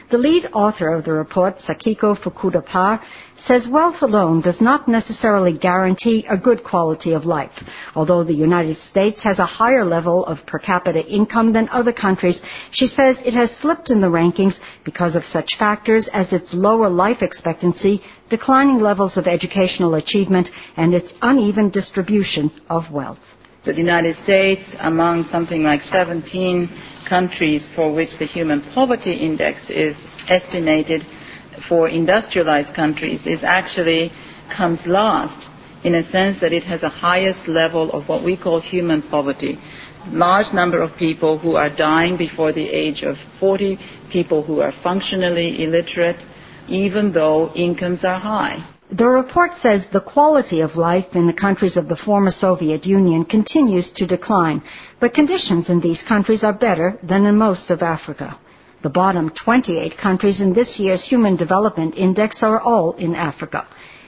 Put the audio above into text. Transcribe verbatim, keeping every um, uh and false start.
The lead author of the report, Sakiko Fukuda-Par, says wealth alone does not necessarily guarantee a good quality of life. Although the United States has a higher level of per capita income than other countries, she says it has slipped in the rankings because of such factors as its lower life expectancy, declining levels of educational achievement, and its uneven distribution of wealth. The United States, among something like seventeen countries for which the Human Poverty Index is estimated for industrialized countries, is actually comes last in a sense that it has a highest level of what we call human poverty. Large number of people who are dying before the age of forty, people who are functionally illiterate, even though incomes are high. The report says the quality of life in the countries of the former Soviet Union continues to decline, but conditions in these countries are better than in most of Africa. The bottom twenty-eight countries in this year's Human Development Index are all in Africa.